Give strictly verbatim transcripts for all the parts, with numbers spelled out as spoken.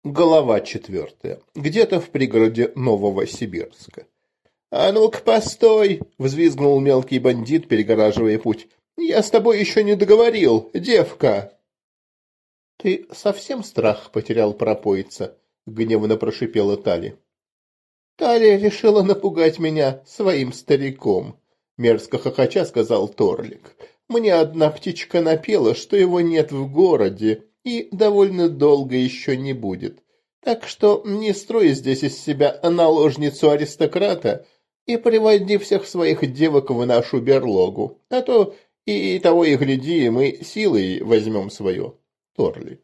Глава четвертая. Где-то в пригороде Новосибирска. «А ну-ка, постой!» — взвизгнул мелкий бандит, перегораживая путь. «Я с тобой еще не договорил, девка!» «Ты совсем страх потерял, пропоица?» — гневно прошипела Тали. «Талия решила напугать меня своим стариком», — мерзко хохоча сказал Торлик. «Мне одна птичка напела, что его нет в городе и довольно долго еще не будет. Так что не строй здесь из себя наложницу аристократа и приводи всех своих девок в нашу берлогу, а то и того и гляди, мы силой возьмем свое». Торлик.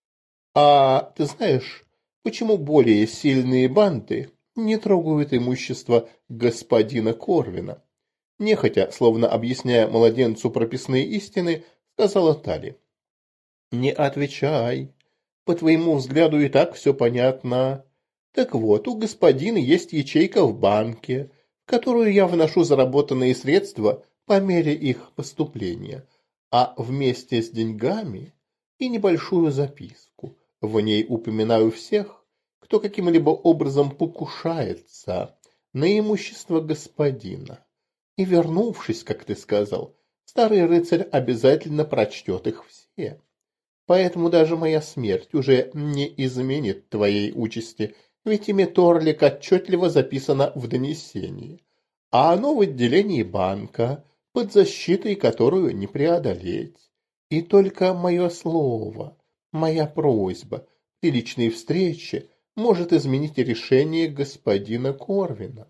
«А ты знаешь, почему более сильные банды не трогают имущество господина Корвина?» Нехотя, словно объясняя младенцу прописные истины, сказала Тали. «Не отвечай. По твоему взгляду и так все понятно. Так вот, у господина есть ячейка в банке, в которую я вношу заработанные средства по мере их поступления, а вместе с деньгами и небольшую записку. В ней упоминаю всех, кто каким-либо образом покушается на имущество господина. И вернувшись, как ты сказал, старый рыцарь обязательно прочтет их все. Поэтому даже моя смерть уже не изменит твоей участи, ведь имя Торлик отчетливо записано в донесении, а оно в отделении банка, под защитой которую не преодолеть. И только мое слово, моя просьба при личной встрече может изменить решение господина Корвина.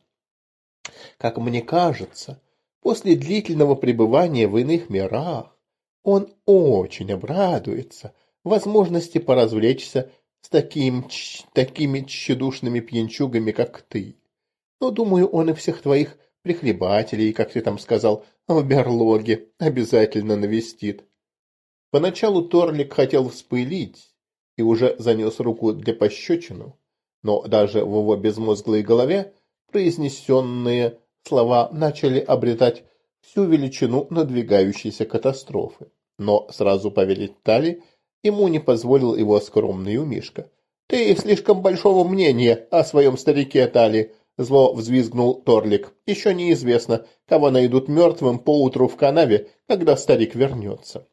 Как мне кажется, после длительного пребывания в иных мирах он очень обрадуется возможности поразвлечься с таким, такими тщедушными пьянчугами, как ты. Но, думаю, он и всех твоих прихлебателей, как ты там сказал, в берлоге обязательно навестит». Поначалу Торлик хотел вспылить и уже занес руку для пощечину, но даже в его безмозглой голове произнесенные слова начали обретать всю величину надвигающейся катастрофы. Но сразу поверить Тали ему не позволил его скромный умишка. «Ты слишком большого мнения о своем старике, Тали!» — зло взвизгнул Торлик. «Еще неизвестно, кого найдут мертвым поутру в канаве, когда старик вернется».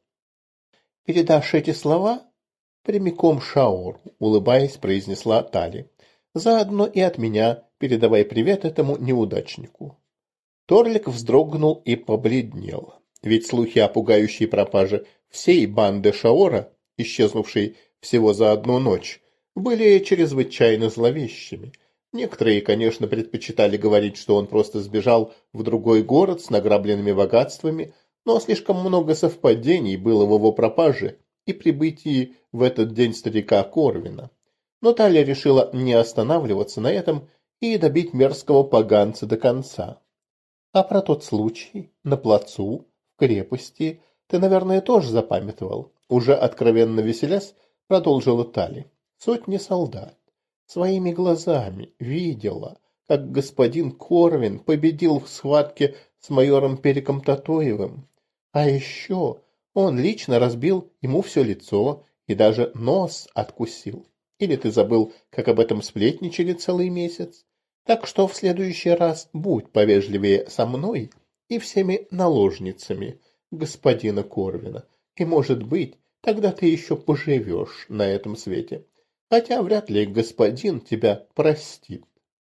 «Передашь эти слова прямиком Шаору», — улыбаясь, произнесла Тали. «Заодно и от меня передавай привет этому неудачнику». Торлик вздрогнул и побледнел, ведь слухи о пугающей пропаже всей банды Шаора, исчезнувшей всего за одну ночь, были чрезвычайно зловещими. Некоторые, конечно, предпочитали говорить, что он просто сбежал в другой город с награбленными богатствами, но слишком много совпадений было в его пропаже и прибытии в этот день старика Корвина. Но Талия решила не останавливаться на этом и добить мерзкого поганца до конца. «А про тот случай на плацу, в крепости, ты, наверное, тоже запамятовал?» Уже откровенно веселясь, продолжила Тали. «Сотни солдат своими глазами видела, как господин Корвин победил в схватке с майором Периком Татоевым. А еще он лично разбил ему все лицо и даже нос откусил. Или ты забыл, как об этом сплетничали целый месяц? Так что в следующий раз будь повежливее со мной и всеми наложницами господина Корвина. И, может быть, тогда ты еще поживешь на этом свете. Хотя вряд ли господин тебя простит».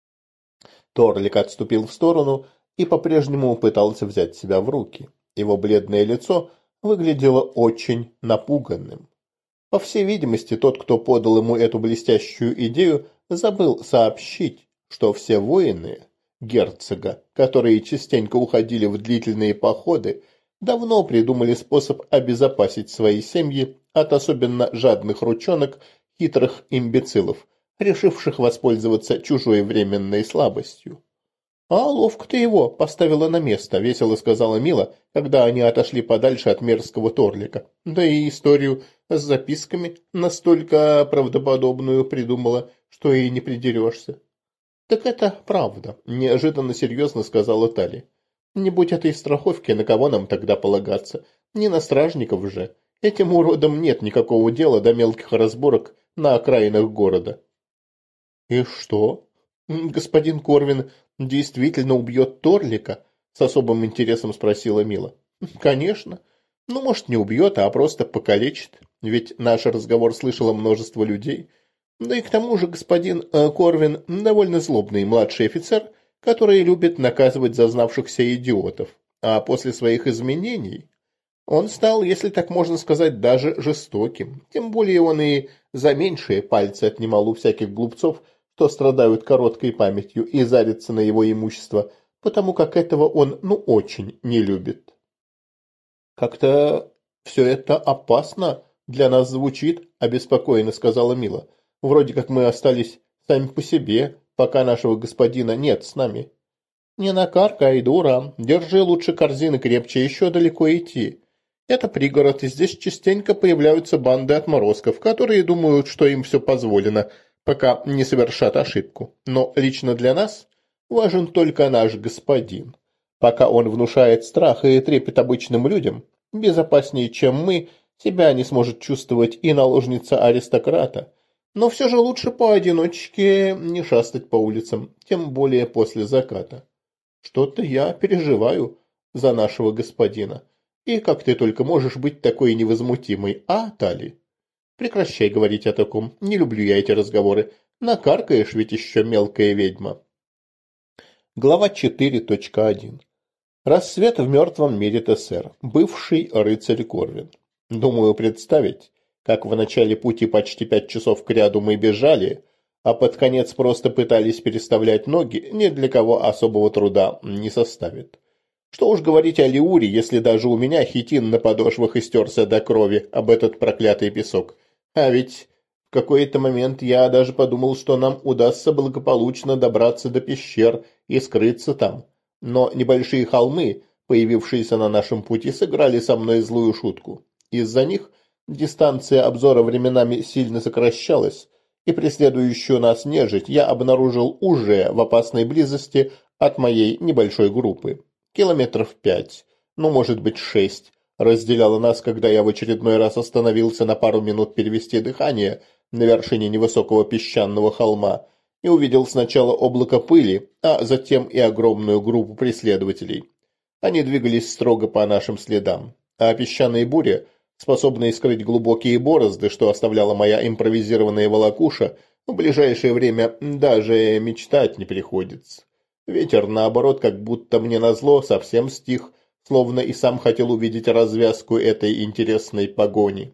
Торлик отступил в сторону и по-прежнему пытался взять себя в руки. Его бледное лицо выглядело очень напуганным. По всей видимости, тот, кто подал ему эту блестящую идею, забыл сообщить, что все воины герцога, которые частенько уходили в длительные походы, давно придумали способ обезопасить свои семьи от особенно жадных ручонок хитрых имбецилов, решивших воспользоваться чужой временной слабостью. «А ловко ты его поставила на место», — весело сказала Мила, когда они отошли подальше от мерзкого Торлика. «Да и историю с записками настолько правдоподобную придумала, что и не придерешься». «Так это правда», — неожиданно серьезно сказала Тали. «Не будь этой страховки, на кого нам тогда полагаться? Не на стражников же. Этим уродам нет никакого дела до мелких разборок на окраинах города. И что? Господин Корвин действительно убьет Торлика? С особым интересом спросила Мила. Конечно. Ну, может, не убьет, а просто покалечит. Ведь наш разговор слышало множество людей. Да и к тому же господин э, Корвин довольно злобный младший офицер, который любит наказывать зазнавшихся идиотов. А после своих изменений он стал, если так можно сказать, даже жестоким. Тем более он и за меньшие пальцы отнимал у всяких глупцов, что страдают короткой памятью, и зарится на его имущество, потому как этого он, ну, очень не любит. «Как-то все это опасно для нас звучит», – обеспокоенно сказала Мила. «Вроде как мы остались сами по себе, пока нашего господина нет с нами». «Не накаркай, дура, держи лучше корзины крепче, еще далеко идти. Это пригород, и здесь частенько появляются банды отморозков, которые думают, что им все позволено, пока не совершат ошибку. Но лично для нас важен только наш господин. Пока он внушает страх и трепет обычным людям, безопаснее, чем мы, себя не сможет чувствовать и наложница аристократа. Но все же лучше поодиночке не шастать по улицам, тем более после заката. Что-то я переживаю за нашего господина. И как ты только можешь быть такой невозмутимой, а, Тали? Прекращай говорить о таком, не люблю я эти разговоры. Накаркаешь ведь еще, мелкая ведьма». Глава четыре точка один. Рассвет в мертвом мире ТСР. Бывший рыцарь Корвин. Думаю представить, как в начале пути почти пять часов кряду мы бежали, а под конец просто пытались переставлять ноги, ни для кого особого труда не составит. Что уж говорить о Леуре, если даже у меня хитин на подошвах истерся до крови об этот проклятый песок. А ведь в какой-то момент я даже подумал, что нам удастся благополучно добраться до пещер и скрыться там. Но небольшие холмы, появившиеся на нашем пути, сыграли со мной злую шутку. Из-за них дистанция обзора временами сильно сокращалась, и преследующую нас нежить я обнаружил уже в опасной близости от моей небольшой группы. Километров пять, ну, может быть, шесть, разделяло нас, когда я в очередной раз остановился на пару минут перевести дыхание на вершине невысокого песчаного холма и увидел сначала облако пыли, а затем и огромную группу преследователей. Они двигались строго по нашим следам, а песчаные бури, способные скрыть глубокие борозды, что оставляла моя импровизированная волокуша, в ближайшее время даже мечтать не приходится. Ветер, наоборот, как будто мне назло, совсем стих, словно и сам хотел увидеть развязку этой интересной погони.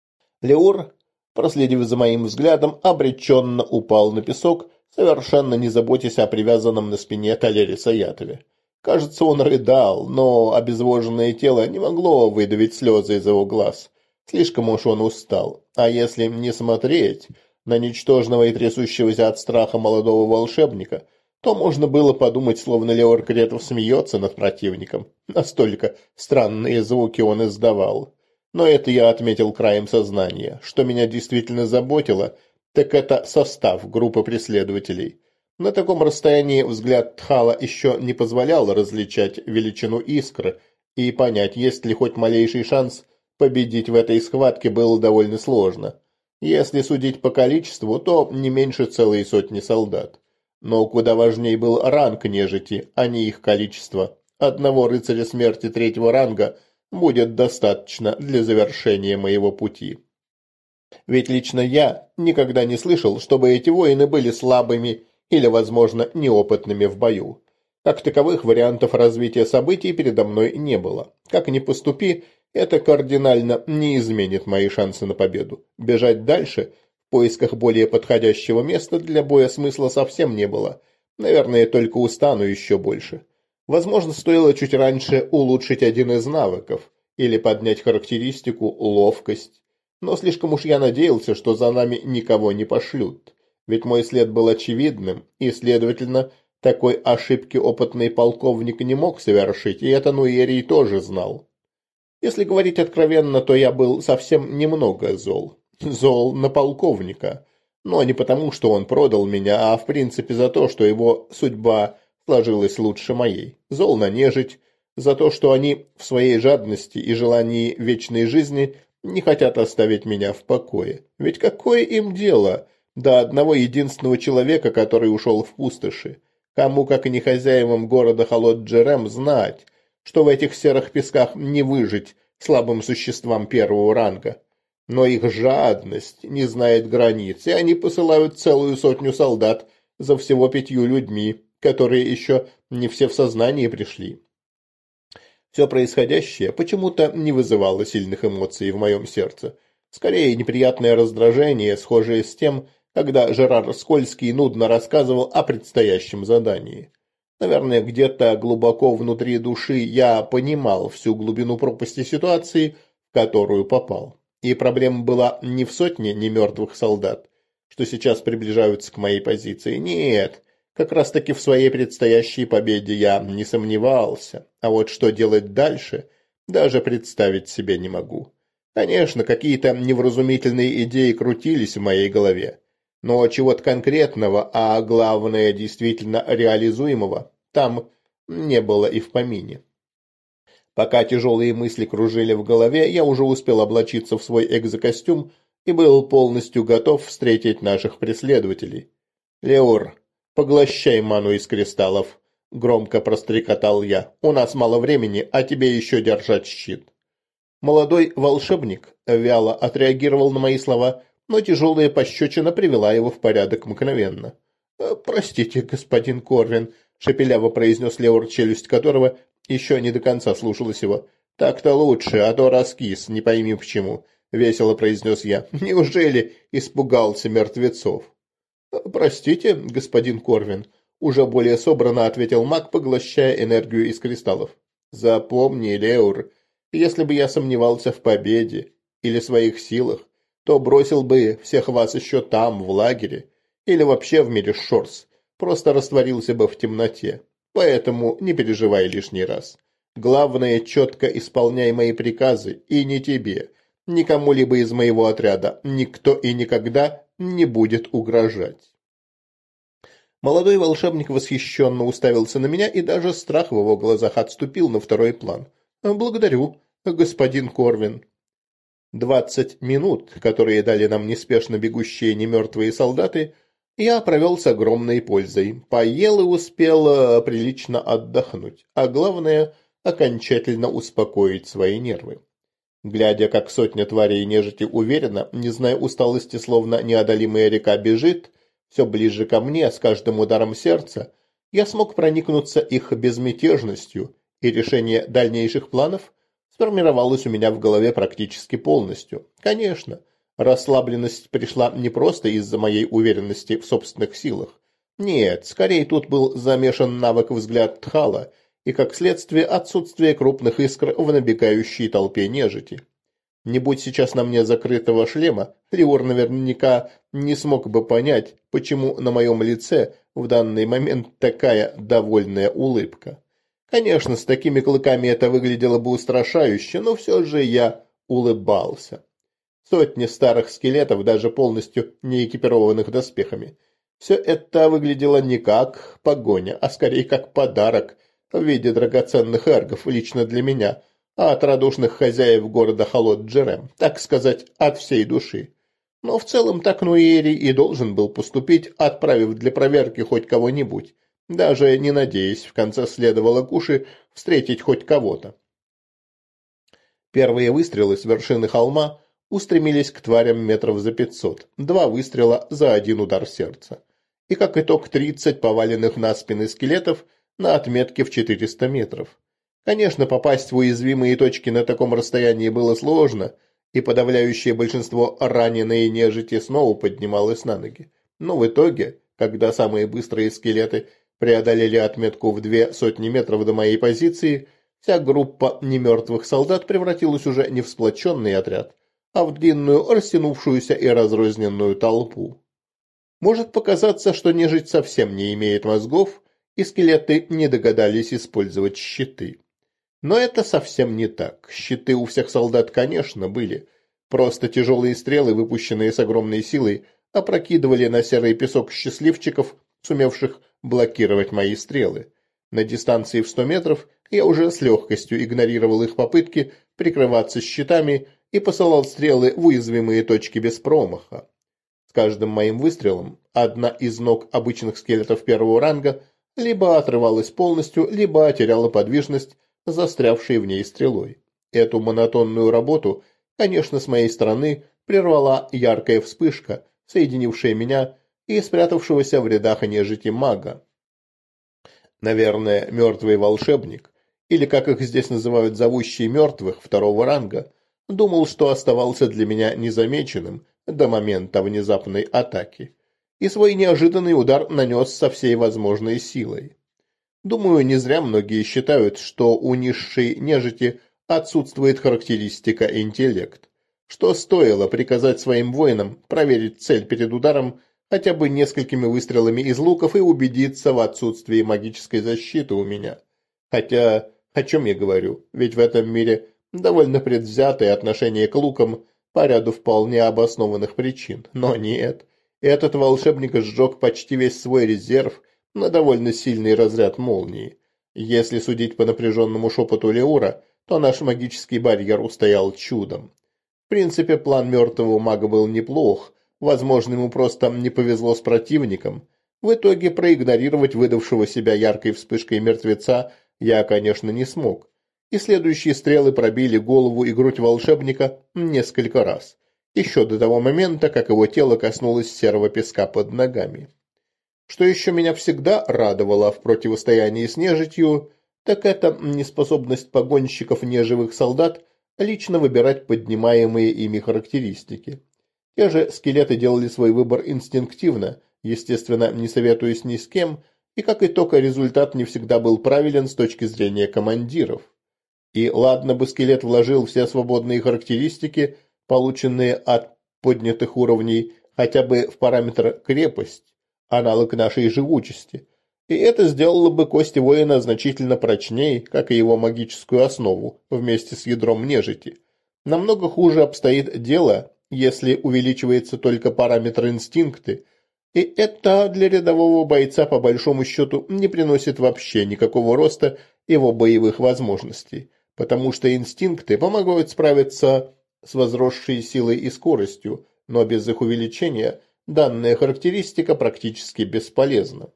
Леур, проследив за моим взглядом, обреченно упал на песок, совершенно не заботясь о привязанном на спине Талере Саятове. Кажется, он рыдал, но обезвоженное тело не могло выдавить слезы из его глаз. Слишком уж он устал. А если не смотреть на ничтожного и трясущегося от страха молодого волшебника, то можно было подумать, словно Леор Кретов смеется над противником. Настолько странные звуки он издавал. Но это я отметил краем сознания. Что меня действительно заботило, так это состав группы преследователей. На таком расстоянии взгляд Тхала еще не позволял различать величину искры, и понять, есть ли хоть малейший шанс победить в этой схватке, было довольно сложно. Если судить по количеству, то не меньше целой сотни солдат. Но куда важнее был ранг нежити, а не их количество. Одного рыцаря смерти третьего ранга будет достаточно для завершения моего пути. Ведь лично я никогда не слышал, чтобы эти воины были слабыми или, возможно, неопытными в бою. Как таковых вариантов развития событий передо мной не было. Как ни поступи, это кардинально не изменит мои шансы на победу. Бежать дальше в поисках более подходящего места для боя смысла совсем не было. Наверное, только устану еще больше. Возможно, стоило чуть раньше улучшить один из навыков или поднять характеристику ловкость. Но слишком уж я надеялся, что за нами никого не пошлют. Ведь мой след был очевидным, и, следовательно, такой ошибки опытный полковник не мог совершить, и это Нуэрий тоже знал. Если говорить откровенно, то я был совсем немного зол. Зол на полковника. Но не потому, что он продал меня, а в принципе за то, что его судьба сложилась лучше моей. Зол на нежить, за то, что они в своей жадности и желании вечной жизни не хотят оставить меня в покое. Ведь какое им дело до одного единственного человека, который ушел в пустоши? Кому, как и не хозяевам города Халот-Джерем, знать, что в этих серых песках не выжить слабым существам первого ранга? Но их жадность не знает границ, и они посылают целую сотню солдат за всего пятью людьми, которые еще не все в сознании пришли. Все происходящее почему-то не вызывало сильных эмоций в моем сердце. Скорее, неприятное раздражение, схожее с тем, когда Жерар Скользкий нудно рассказывал о предстоящем задании. Наверное, где-то глубоко внутри души я понимал всю глубину пропасти ситуации, в которую попал. И проблема была не в сотне немертвых солдат, что сейчас приближаются к моей позиции. Нет, как раз-таки в своей предстоящей победе я не сомневался. А вот что делать дальше, даже представить себе не могу. Конечно, какие-то невразумительные идеи крутились в моей голове. Но чего-то конкретного, а главное, действительно реализуемого, там не было и в помине. Пока тяжелые мысли кружили в голове, я уже успел облачиться в свой экзокостюм и был полностью готов встретить наших преследователей. «Леор, поглощай ману из кристаллов», — громко прострекотал я. «У нас мало времени, а тебе еще держать щит». Молодой волшебник вяло отреагировал на мои слова, но тяжелая пощечина привела его в порядок мгновенно. «Простите, господин Корвин», — шепеляво произнес Леор, челюсть которого еще не до конца слушалась его. «Так-то лучше, а то раскис, не пойми почему», — весело произнес я. «Неужели испугался мертвецов?» «Простите, господин Корвин», — уже более собранно ответил маг, поглощая энергию из кристаллов. «Запомни, Леор, если бы я сомневался в победе или своих силах, то бросил бы всех вас еще там, в лагере, или вообще в мире Шорс, просто растворился бы в темноте. Поэтому не переживай лишний раз. Главное, четко исполняй мои приказы, и не тебе, ни кому-либо из моего отряда, никто и никогда не будет угрожать». Молодой волшебник восхищенно уставился на меня, и даже страх в его глазах отступил на второй план. «Благодарю, господин Корвин». Двадцать минут, которые дали нам неспешно бегущие немертвые солдаты, я провел с огромной пользой. Поел и успел прилично отдохнуть, а главное, окончательно успокоить свои нервы. Глядя, как сотня тварей нежити уверенно, не зная усталости, словно неодолимая река бежит, все ближе ко мне с каждым ударом сердца, я смог проникнуться их безмятежностью, и решение дальнейших планов сформировалось у меня в голове практически полностью. Конечно, расслабленность пришла не просто из-за моей уверенности в собственных силах. Нет, скорее тут был замешан навык взгляд Тхала и, как следствие, отсутствие крупных искр в набегающей толпе нежити. Не будь сейчас на мне закрытого шлема, Леор наверняка не смог бы понять, почему на моем лице в данный момент такая довольная улыбка. Конечно, с такими клыками это выглядело бы устрашающе, но все же я улыбался. Сотни старых скелетов, даже полностью не экипированных доспехами. Все это выглядело не как погоня, а скорее как подарок в виде драгоценных эргов лично для меня, а от радушных хозяев города Халот-Джерем, так сказать, от всей души. Но в целом так Нуэри и должен был поступить, отправив для проверки хоть кого-нибудь. Даже не надеясь, в конце следовало Куши встретить хоть кого-то. Первые выстрелы с вершины холма устремились к тварям метров за пятьсот, два выстрела за один удар сердца. И как итог тридцать поваленных на спины скелетов на отметке в четыреста метров. Конечно, попасть в уязвимые точки на таком расстоянии было сложно, и подавляющее большинство раненой нежити снова поднималось на ноги. Но в итоге, когда самые быстрые скелеты преодолели отметку в две сотни метров до моей позиции, вся группа немертвых солдат превратилась уже не в сплоченный отряд, а в длинную, растянувшуюся и разрозненную толпу. Может показаться, что нежить совсем не имеет мозгов, и скелеты не догадались использовать щиты. Но это совсем не так. Щиты у всех солдат, конечно, были. Просто тяжелые стрелы, выпущенные с огромной силой, опрокидывали на серый песок счастливчиков, сумевших блокировать мои стрелы. На дистанции в сто метров я уже с легкостью игнорировал их попытки прикрываться щитами и посылал стрелы в уязвимые точки без промаха. С каждым моим выстрелом одна из ног обычных скелетов первого ранга либо отрывалась полностью, либо теряла подвижность, застрявшей в ней стрелой. Эту монотонную работу, конечно, с моей стороны прервала яркая вспышка, соединившая меня и спрятавшегося в рядах нежити мага. Наверное, мертвый волшебник, или, как их здесь называют, зовущие мертвых второго ранга, думал, что оставался для меня незамеченным до момента внезапной атаки, и свой неожиданный удар нанес со всей возможной силой. Думаю, не зря многие считают, что у низшей нежити отсутствует характеристика интеллект, что стоило приказать своим воинам проверить цель перед ударом хотя бы несколькими выстрелами из луков и убедиться в отсутствии магической защиты у меня. Хотя, о чем я говорю, ведь в этом мире довольно предвзятое отношение к лукам по ряду вполне обоснованных причин. Но нет, этот волшебник сжег почти весь свой резерв на довольно сильный разряд молнии. Если судить по напряженному шепоту Леура, то наш магический барьер устоял чудом. В принципе, план мертвого мага был неплох, возможно, ему просто не повезло с противником. В итоге проигнорировать выдавшего себя яркой вспышкой мертвеца я, конечно, не смог. И следующие стрелы пробили голову и грудь волшебника несколько раз, еще до того момента, как его тело коснулось серого песка под ногами. Что еще меня всегда радовало в противостоянии с нежитью, так это неспособность погонщиков неживых солдат лично выбирать поднимаемые ими характеристики. Те же скелеты делали свой выбор инстинктивно, естественно, не советуясь ни с кем, и как итог результат не всегда был правилен с точки зрения командиров. И ладно бы скелет вложил все свободные характеристики, полученные от поднятых уровней, хотя бы в параметр крепость, аналог нашей живучести, и это сделало бы кости воина значительно прочнее, как и его магическую основу, вместе с ядром нежити. Намного хуже обстоит дело, если увеличивается только параметр инстинкты, и это для рядового бойца по большому счету не приносит вообще никакого роста его боевых возможностей, потому что инстинкты помогают справиться с возросшей силой и скоростью, но без их увеличения данная характеристика практически бесполезна.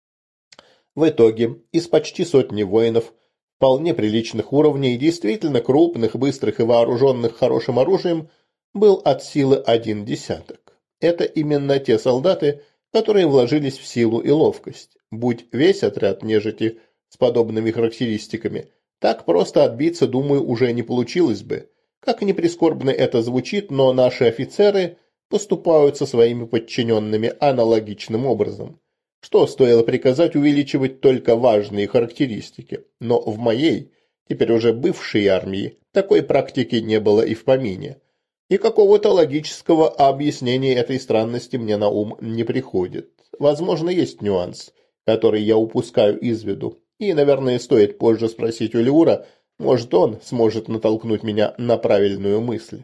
В итоге из почти сотни воинов вполне приличных уровней, действительно крупных, быстрых и вооруженных хорошим оружием, был от силы один десяток. Это именно те солдаты, которые вложились в силу и ловкость. Будь весь отряд нежити с подобными характеристиками, так просто отбиться, думаю, уже не получилось бы. Как ни прискорбно это звучит, но наши офицеры поступают со своими подчиненными аналогичным образом. Что стоило приказать увеличивать только важные характеристики, но в моей, теперь уже бывшей армии, такой практики не было и в помине. И какого-то логического объяснения этой странности мне на ум не приходит. Возможно, есть нюанс, который я упускаю из виду, и, наверное, стоит позже спросить у Леура, может, он сможет натолкнуть меня на правильную мысль.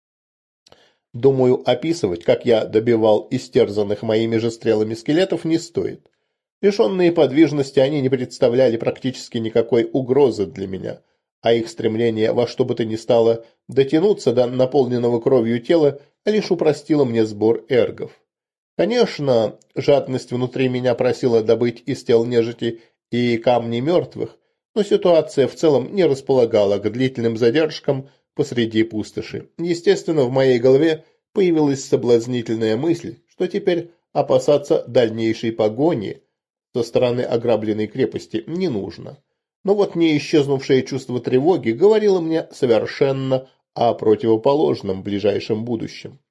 Думаю, описывать, как я добивал истерзанных моими же стрелами скелетов, не стоит. Лишенные подвижности, они не представляли практически никакой угрозы для меня, а их стремление во что бы то ни стало дотянуться до наполненного кровью тела лишь упростило мне сбор эргов. Конечно, жадность внутри меня просила добыть из тел нежити и камни мертвых, но ситуация в целом не располагала к длительным задержкам посреди пустоши. Естественно, в моей голове появилась соблазнительная мысль, что теперь опасаться дальнейшей погони со стороны ограбленной крепости не нужно. Но вот не исчезнувшее чувство тревоги говорило мне совершенно о противоположном ближайшем будущем.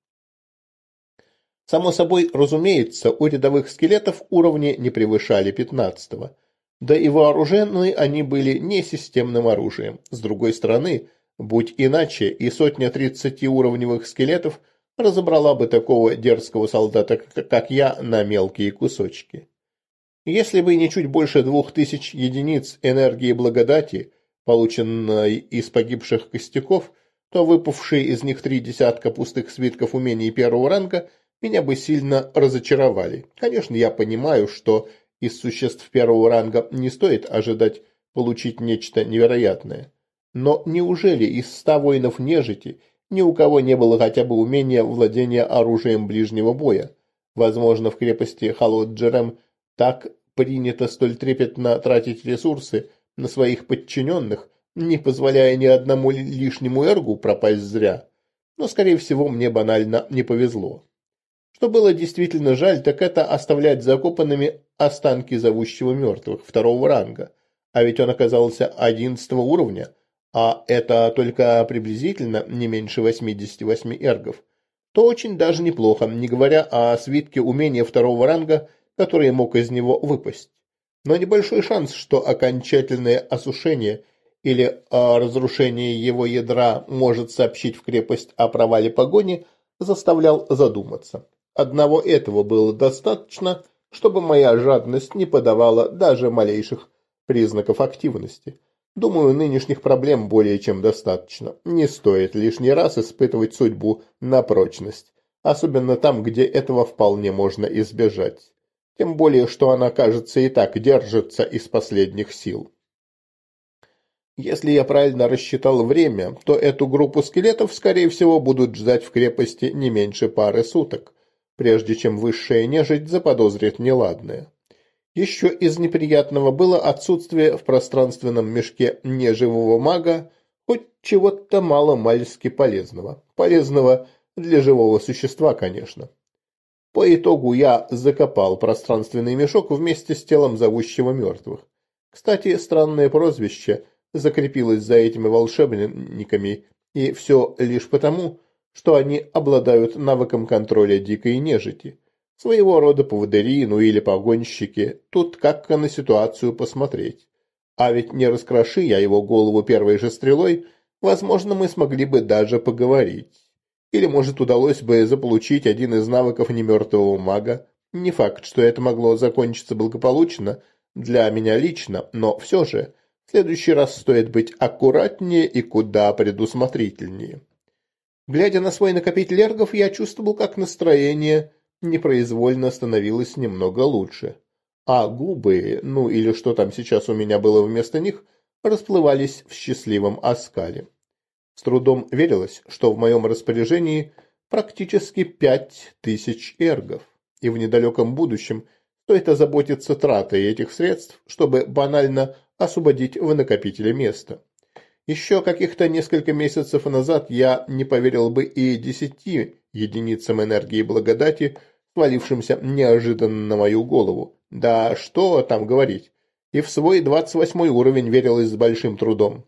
Само собой, разумеется, у рядовых скелетов уровни не превышали пятнадцатого, да и вооружены они были не системным оружием. С другой стороны, будь иначе, и сотня тридцатиуровневых скелетов разобрала бы такого дерзкого солдата, как я, на мелкие кусочки. Если бы не чуть больше двух тысяч единиц энергии благодати, полученной из погибших костяков, то выпавшие из них три десятка пустых свитков умений первого ранга меня бы сильно разочаровали. Конечно, я понимаю, что из существ первого ранга не стоит ожидать получить нечто невероятное. Но неужели из ста воинов нежити ни у кого не было хотя бы умения владения оружием ближнего боя. Возможно, в крепости Халот-Джерем так принято столь трепетно тратить ресурсы на своих подчиненных, не позволяя ни одному лишнему эргу пропасть зря. Но, скорее всего, мне банально не повезло. Что было действительно жаль, так это оставлять закопанными останки зовущего мертвых второго ранга. А ведь он оказался одиннадцатого уровня, а это только приблизительно не меньше восьмидесяти восьми эргов. То очень даже неплохо, не говоря о свитке умения второго ранга, который мог из него выпасть. Но небольшой шанс, что окончательное осушение или разрушение его ядра может сообщить в крепость о провале погони, заставлял задуматься. Одного этого было достаточно, чтобы моя жадность не подавала даже малейших признаков активности. Думаю, нынешних проблем более чем достаточно. Не стоит лишний раз испытывать судьбу на прочность, особенно там, где этого вполне можно избежать. Тем более, что она, кажется, и так держится из последних сил. Если я правильно рассчитал время, то эту группу скелетов, скорее всего, будут ждать в крепости не меньше пары суток, прежде чем высшая нежить заподозрит неладное. Еще из неприятного было отсутствие в пространственном мешке неживого мага хоть чего-то мало-мальски полезного. Полезного для живого существа, конечно. По итогу я закопал пространственный мешок вместе с телом зовущего мертвых. Кстати, странное прозвище закрепилось за этими волшебниками, и все лишь потому, что они обладают навыком контроля дикой нежити. Своего рода поводыри, ну или погонщики, тут как на ситуацию посмотреть. А ведь не раскроши я его голову первой же стрелой, возможно, мы смогли бы даже поговорить. Или, может, удалось бы заполучить один из навыков немертвого мага. Не факт, что это могло закончиться благополучно для меня лично, но все же, в следующий раз стоит быть аккуратнее и куда предусмотрительнее. Глядя на свой накопитель эргов, я чувствовал, как настроение непроизвольно становилось немного лучше. А губы, ну или что там сейчас у меня было вместо них, расплывались в счастливом оскале. С трудом верилось, что в моем распоряжении практически пять тысяч эргов, и в недалеком будущем стоит озаботиться тратой этих средств, чтобы банально освободить в накопителе место. Еще каких-то несколько месяцев назад я не поверил бы и десяти единицам энергии благодати, свалившимся неожиданно на мою голову. Да что там говорить, и в свой двадцать восьмой уровень верилось с большим трудом.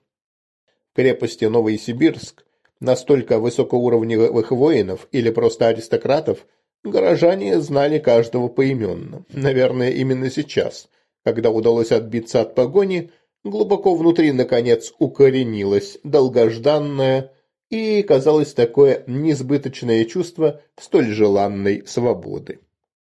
В крепости Новосибирск настолько высокоуровневых воинов или просто аристократов горожане знали каждого поименно. Наверное, именно сейчас, когда удалось отбиться от погони, глубоко внутри, наконец, укоренилось долгожданное и, казалось, такое несбыточное чувство столь желанной свободы.